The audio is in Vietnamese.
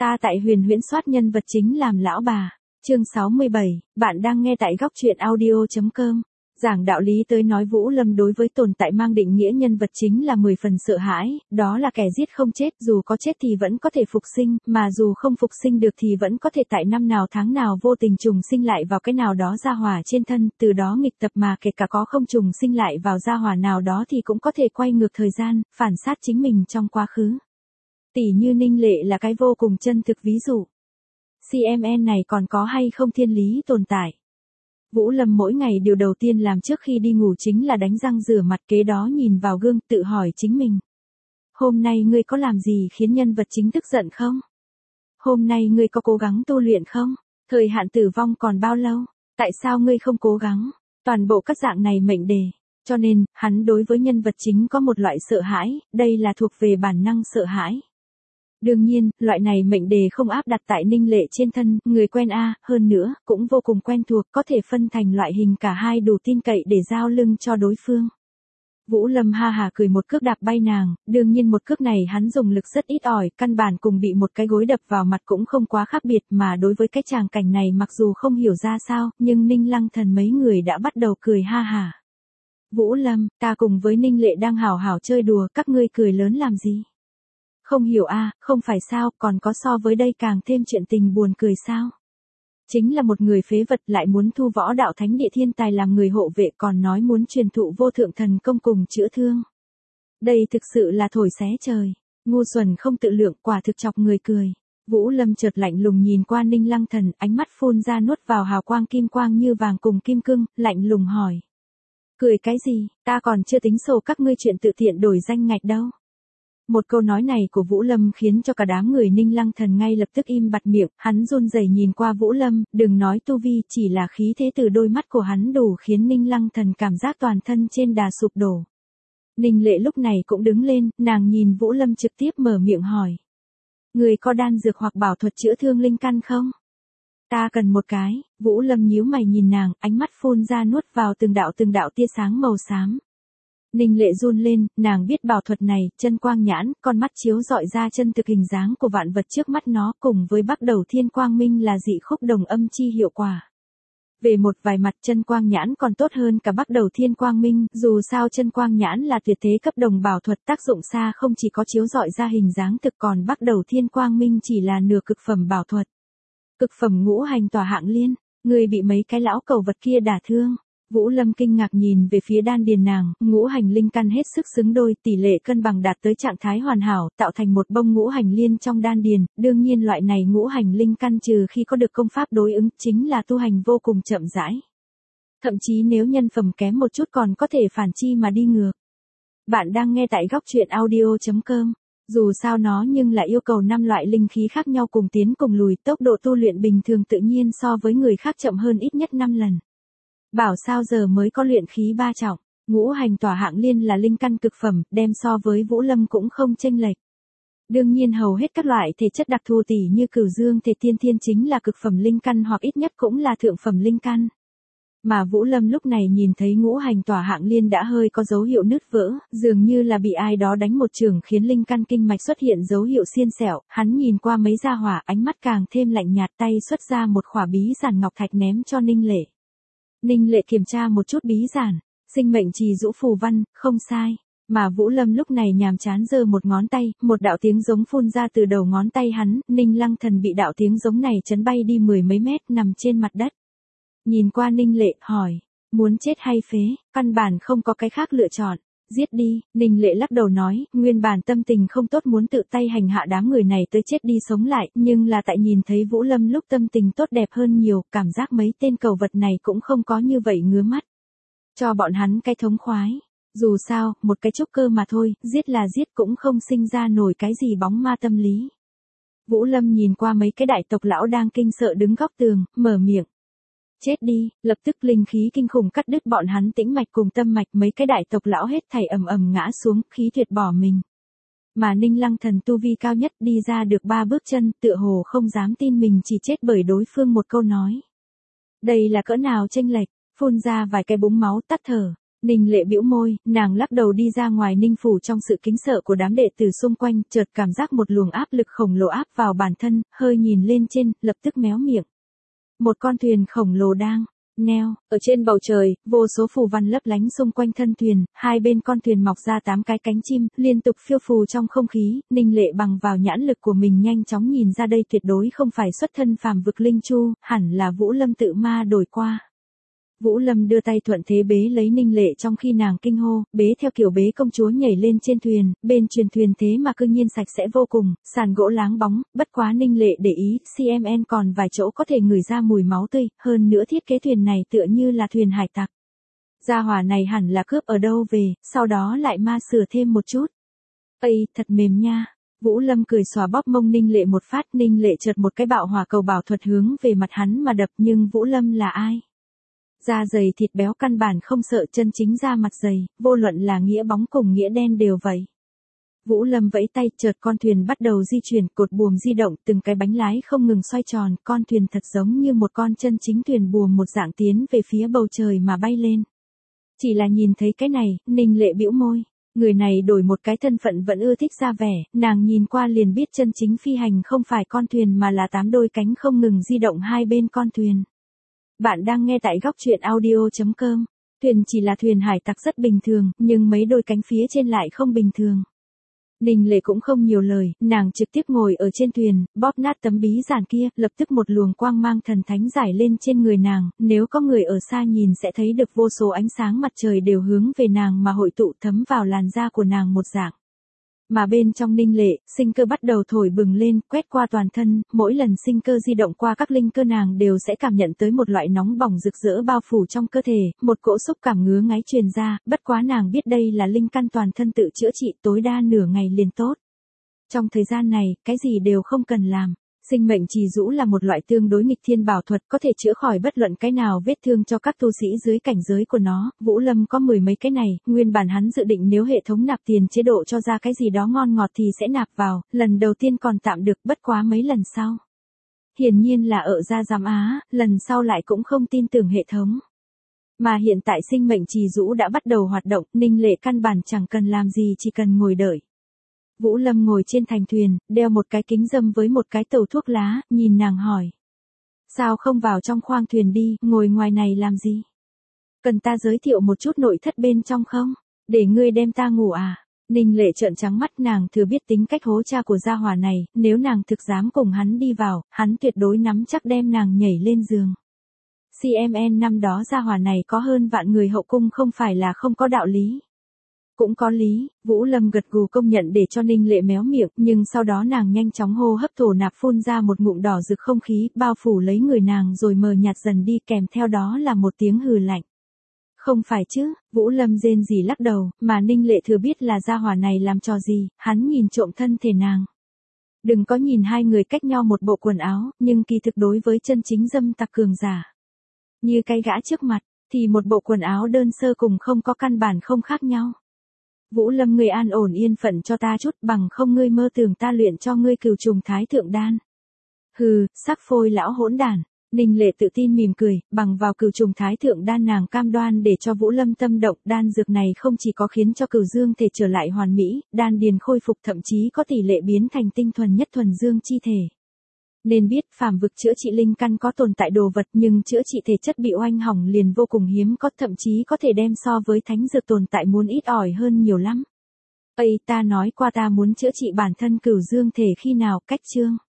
Ta tại huyền huyễn soát nhân vật chính làm lão bà. Chương 67, bạn đang nghe tại góc truyện audio.com. Giảng đạo lý tới nói Vũ Lâm đối với tồn tại mang định nghĩa nhân vật chính là 10 phần sợ hãi, đó là kẻ giết không chết, dù có chết thì vẫn có thể phục sinh, mà dù không phục sinh được thì vẫn có thể tại năm nào tháng nào vô tình trùng sinh lại vào cái nào đó gia hỏa trên thân, từ đó nghịch tập mà kể cả có không trùng sinh lại vào gia hỏa nào đó thì cũng có thể quay ngược thời gian, phản sát chính mình trong quá khứ. Tỷ như Ninh Lệ là cái vô cùng chân thực ví dụ. CMN này còn có hay không thiên lý tồn tại? Vũ Lâm mỗi ngày điều đầu tiên làm trước khi đi ngủ chính là đánh răng rửa mặt, kế đó nhìn vào gương tự hỏi chính mình. Hôm nay ngươi có làm gì khiến nhân vật chính tức giận không? Hôm nay ngươi có cố gắng tu luyện không? Thời hạn tử vong còn bao lâu? Tại sao ngươi không cố gắng? Toàn bộ các dạng này mệnh đề. Cho nên, hắn đối với nhân vật chính có một loại sợ hãi, đây là thuộc về bản năng sợ hãi. Đương nhiên, loại này mệnh đề không áp đặt tại Ninh Lệ trên thân, người quen hơn nữa, cũng vô cùng quen thuộc, có thể phân thành loại hình cả hai đủ tin cậy để giao lưng cho đối phương. Vũ Lâm ha hà cười một cước đạp bay nàng, đương nhiên một cước này hắn dùng lực rất ít ỏi, căn bản cùng bị một cái gối đập vào mặt cũng không quá khác biệt, mà đối với cái tràng cảnh này mặc dù không hiểu ra sao, nhưng Ninh Lăng Thần mấy người đã bắt đầu cười ha hà. Vũ Lâm, ta cùng với Ninh Lệ đang hào hào chơi đùa, các ngươi cười lớn làm gì? Không hiểu không phải sao, còn có so với đây càng thêm chuyện tình buồn cười sao? Chính là một người phế vật lại muốn thu võ đạo thánh địa thiên tài làm người hộ vệ, còn nói muốn truyền thụ vô thượng thần công cùng chữa thương. Đây thực sự là thổi xé trời, ngu xuẩn không tự lượng, quả thực chọc người cười. Vũ Lâm chợt lạnh lùng nhìn qua Ninh Lăng Thần, ánh mắt phun ra nuốt vào hào quang kim quang như vàng cùng kim cương, lạnh lùng hỏi. Cười cái gì, ta còn chưa tính sổ các ngươi chuyện tự tiện đổi danh ngạch đâu. Một câu nói này của Vũ Lâm khiến cho cả đám người Ninh Lăng Thần ngay lập tức im bặt miệng, hắn run rẩy nhìn qua Vũ Lâm, đừng nói tu vi, chỉ là khí thế từ đôi mắt của hắn đủ khiến Ninh Lăng Thần cảm giác toàn thân trên đà sụp đổ. Ninh Lệ lúc này cũng đứng lên, nàng nhìn Vũ Lâm trực tiếp mở miệng hỏi. Người có đan dược hoặc bảo thuật chữa thương linh căn không? Ta cần một cái. Vũ Lâm nhíu mày nhìn nàng, ánh mắt phun ra nuốt vào từng đạo tia sáng màu xám. Ninh Lệ run lên, nàng biết bảo thuật này, chân quang nhãn, con mắt chiếu dọi ra chân thực hình dáng của vạn vật trước mắt nó, cùng với bắt đầu thiên quang minh là dị khúc đồng âm chi hiệu quả. Về một vài mặt chân quang nhãn còn tốt hơn cả bắt đầu thiên quang minh, dù sao chân quang nhãn là tuyệt thế cấp đồng bảo thuật, tác dụng xa không chỉ có chiếu dọi ra hình dáng thực, còn bắt đầu thiên quang minh chỉ là nửa cực phẩm bảo thuật. Cực phẩm ngũ hành tỏa hạng liên, người bị mấy cái lão cầu vật kia đả thương. Vũ Lâm kinh ngạc nhìn về phía đan điền nàng, ngũ hành linh căn hết sức xứng đôi, tỷ lệ cân bằng đạt tới trạng thái hoàn hảo, tạo thành một bông ngũ hành liên trong đan điền, đương nhiên loại này ngũ hành linh căn trừ khi có được công pháp đối ứng, chính là tu hành vô cùng chậm rãi. Thậm chí nếu nhân phẩm kém một chút còn có thể phản chi mà đi ngược. Bạn đang nghe tại góc truyện audio.com. Dù sao nó nhưng lại yêu cầu 5 loại linh khí khác nhau cùng tiến cùng lùi, tốc độ tu luyện bình thường tự nhiên so với người khác chậm hơn ít nhất 5 lần. Bảo sao giờ mới có luyện khí 3 trọng, ngũ hành tỏa hạng liên là linh căn cực phẩm, đem so với Vũ Lâm cũng không chênh lệch. Đương nhiên hầu hết các loại thể chất đặc thù tỷ như cửu dương thể tiên thiên chính là cực phẩm linh căn hoặc ít nhất cũng là thượng phẩm linh căn. Mà Vũ Lâm lúc này nhìn thấy ngũ hành tỏa hạng liên đã hơi có dấu hiệu nứt vỡ, dường như là bị ai đó đánh một chưởng khiến linh căn kinh mạch xuất hiện dấu hiệu xiên xẻo, hắn nhìn qua mấy gia hỏa, ánh mắt càng thêm lạnh nhạt, tay xuất ra một khỏa bí giản ngọc thạch ném cho Ninh Lệ. Ninh Lệ kiểm tra một chút bí giản, sinh mệnh trì dũ phù văn, không sai. Mà Vũ Lâm lúc này nhàm chán giơ một ngón tay, một đạo tiếng giống phun ra từ đầu ngón tay hắn, Ninh Lăng Thần bị đạo tiếng giống này chấn bay đi 10 mấy mét nằm trên mặt đất. Nhìn qua Ninh Lệ, hỏi, muốn chết hay phế, căn bản không có cái khác lựa chọn. Giết đi, Ninh Lệ lắc đầu nói, nguyên bản tâm tình không tốt muốn tự tay hành hạ đám người này tới chết đi sống lại, nhưng là tại nhìn thấy Vũ Lâm lúc tâm tình tốt đẹp hơn nhiều, cảm giác mấy tên cầu vật này cũng không có như vậy ngứa mắt. Cho bọn hắn cái thống khoái. Dù sao, một cái trúc cơ mà thôi, giết là giết cũng không sinh ra nổi cái gì bóng ma tâm lý. Vũ Lâm nhìn qua mấy cái đại tộc lão đang kinh sợ đứng góc tường, mở miệng. Chết đi, lập tức linh khí kinh khủng cắt đứt bọn hắn tĩnh mạch cùng tâm mạch, mấy cái đại tộc lão hết thảy ầm ầm ngã xuống, khí tuyệt bỏ mình. Mà Ninh Lăng Thần tu vi cao nhất đi ra được 3 bước chân, tựa hồ không dám tin mình chỉ chết bởi đối phương một câu nói. Đây là cỡ nào chênh lệch, phun ra vài cái búng máu tắt thở. Ninh Lệ bĩu môi, nàng lắc đầu đi ra ngoài Ninh phủ trong sự kính sợ của đám đệ tử xung quanh, chợt cảm giác một luồng áp lực khổng lồ áp vào bản thân, hơi nhìn lên trên, lập tức méo miệng. Một con thuyền khổng lồ đang neo ở trên bầu trời, vô số phù văn lấp lánh xung quanh thân thuyền, hai bên con thuyền mọc ra 8 cái cánh chim, liên tục phiêu phù trong không khí. Ninh Lệ bằng vào nhãn lực của mình nhanh chóng nhìn ra đây tuyệt đối không phải xuất thân phàm vực linh chu, hẳn là Vũ Lâm tự ma đổi qua. Vũ Lâm đưa tay thuận thế bế lấy Ninh Lệ trong khi nàng kinh hô, bế theo kiểu bế công chúa nhảy lên trên thuyền, bên truyền thuyền thế mà cư nhiên sạch sẽ vô cùng, sàn gỗ láng bóng, bất quá Ninh Lệ để ý, CMN còn vài chỗ có thể ngửi ra mùi máu tươi, hơn nữa thiết kế thuyền này tựa như là thuyền hải tặc. Gia hỏa này hẳn là cướp ở đâu về, sau đó lại ma sửa thêm một chút. Ây, thật mềm nha. Vũ Lâm cười xòa bóp mông Ninh Lệ một phát, Ninh Lệ chợt một cái bạo hỏa cầu bảo thuật hướng về mặt hắn mà đập, nhưng Vũ Lâm là ai? Da dày thịt béo căn bản không sợ, chân chính da mặt dày, vô luận là nghĩa bóng cùng nghĩa đen đều vậy. Vũ Lâm vẫy tay, chợt con thuyền bắt đầu di chuyển, cột buồm di động, từng cái bánh lái không ngừng xoay tròn, con thuyền thật giống như một con chân chính thuyền buồm một dạng tiến về phía bầu trời mà bay lên. Chỉ là nhìn thấy cái này, Ninh Lệ bĩu môi. Người này đổi một cái thân phận vẫn ưa thích ra vẻ, nàng nhìn qua liền biết chân chính phi hành không phải con thuyền mà là 8 đôi cánh không ngừng di động hai bên con thuyền. Bạn đang nghe tại góc truyện audio.com. Thuyền chỉ là thuyền hải tặc rất bình thường, nhưng mấy đôi cánh phía trên lại không bình thường. Ninh Lệ cũng không nhiều lời, nàng trực tiếp ngồi ở trên thuyền, bóp nát tấm bí giản kia, lập tức một luồng quang mang thần thánh rải lên trên người nàng, nếu có người ở xa nhìn sẽ thấy được vô số ánh sáng mặt trời đều hướng về nàng mà hội tụ thấm vào làn da của nàng một dạng. Mà bên trong Ninh Lệ, sinh cơ bắt đầu thổi bừng lên, quét qua toàn thân, mỗi lần sinh cơ di động qua các linh cơ nàng đều sẽ cảm nhận tới một loại nóng bỏng rực rỡ bao phủ trong cơ thể, một cỗ xúc cảm ngứa ngáy truyền ra, bất quá nàng biết đây là linh căn toàn thân tự chữa trị, tối đa nửa ngày liền tốt. Trong thời gian này, cái gì đều không cần làm. Sinh mệnh trì rũ là một loại tương đối nghịch thiên bảo thuật có thể chữa khỏi bất luận cái nào vết thương cho các tu sĩ dưới cảnh giới của nó. Vũ Lâm có 10 mấy cái này, nguyên bản hắn dự định nếu hệ thống nạp tiền chế độ cho ra cái gì đó ngon ngọt thì sẽ nạp vào, lần đầu tiên còn tạm được, bất quá mấy lần sau. Hiển nhiên là ở ra giám á, lần sau lại cũng không tin tưởng hệ thống. Mà hiện tại sinh mệnh trì rũ đã bắt đầu hoạt động, Ninh Lệ căn bản chẳng cần làm gì, chỉ cần ngồi đợi. Vũ Lâm ngồi trên thành thuyền, đeo một cái kính râm với một cái tàu thuốc lá, nhìn nàng hỏi. Sao không vào trong khoang thuyền đi, ngồi ngoài này làm gì? Cần ta giới thiệu một chút nội thất bên trong không? Để ngươi đem ta ngủ à? Ninh Lệ trợn trắng mắt, nàng thừa biết tính cách hố cha của gia hỏa này, nếu nàng thực dám cùng hắn đi vào, hắn tuyệt đối nắm chắc đem nàng nhảy lên giường. CMN năm đó gia hỏa này có hơn vạn người hậu cung không phải là không có đạo lý. Cũng có lý, Vũ Lâm gật gù công nhận để cho Ninh Lệ méo miệng, nhưng sau đó nàng nhanh chóng hô hấp thổ nạp phun ra một ngụm đỏ rực không khí, bao phủ lấy người nàng rồi mờ nhạt dần đi, kèm theo đó là một tiếng hừ lạnh. Không phải chứ, Vũ Lâm rên rỉ lắc đầu, mà Ninh Lệ thừa biết là gia hỏa này làm trò gì, hắn nhìn trộm thân thể nàng. Đừng có nhìn hai người cách nhau một bộ quần áo, nhưng kỳ thực đối với chân chính dâm tặc cường giả. Như cái gã trước mặt, thì một bộ quần áo đơn sơ cùng không có căn bản không khác nhau. Vũ Lâm, ngươi an ổn yên phận cho ta chút, bằng không ngươi mơ tưởng ta luyện cho ngươi cửu trùng thái thượng đan. Hừ, sắc phôi lão hỗn đản. Ninh Lệ tự tin mỉm cười, bằng vào cửu trùng thái thượng đan nàng cam đoan để cho Vũ Lâm tâm động, đan dược này không chỉ có khiến cho cửu dương thể trở lại hoàn mỹ, đan điền khôi phục, thậm chí có tỷ lệ biến thành tinh thuần nhất thuần dương chi thể. Nên biết phàm vực chữa trị linh căn có tồn tại đồ vật, nhưng chữa trị thể chất bị oanh hỏng liền vô cùng hiếm có, thậm chí có thể đem so với thánh dược tồn tại muốn ít ỏi hơn nhiều lắm. Ây, ta nói qua ta muốn chữa trị bản thân cửu dương thể khi nào, cách chương.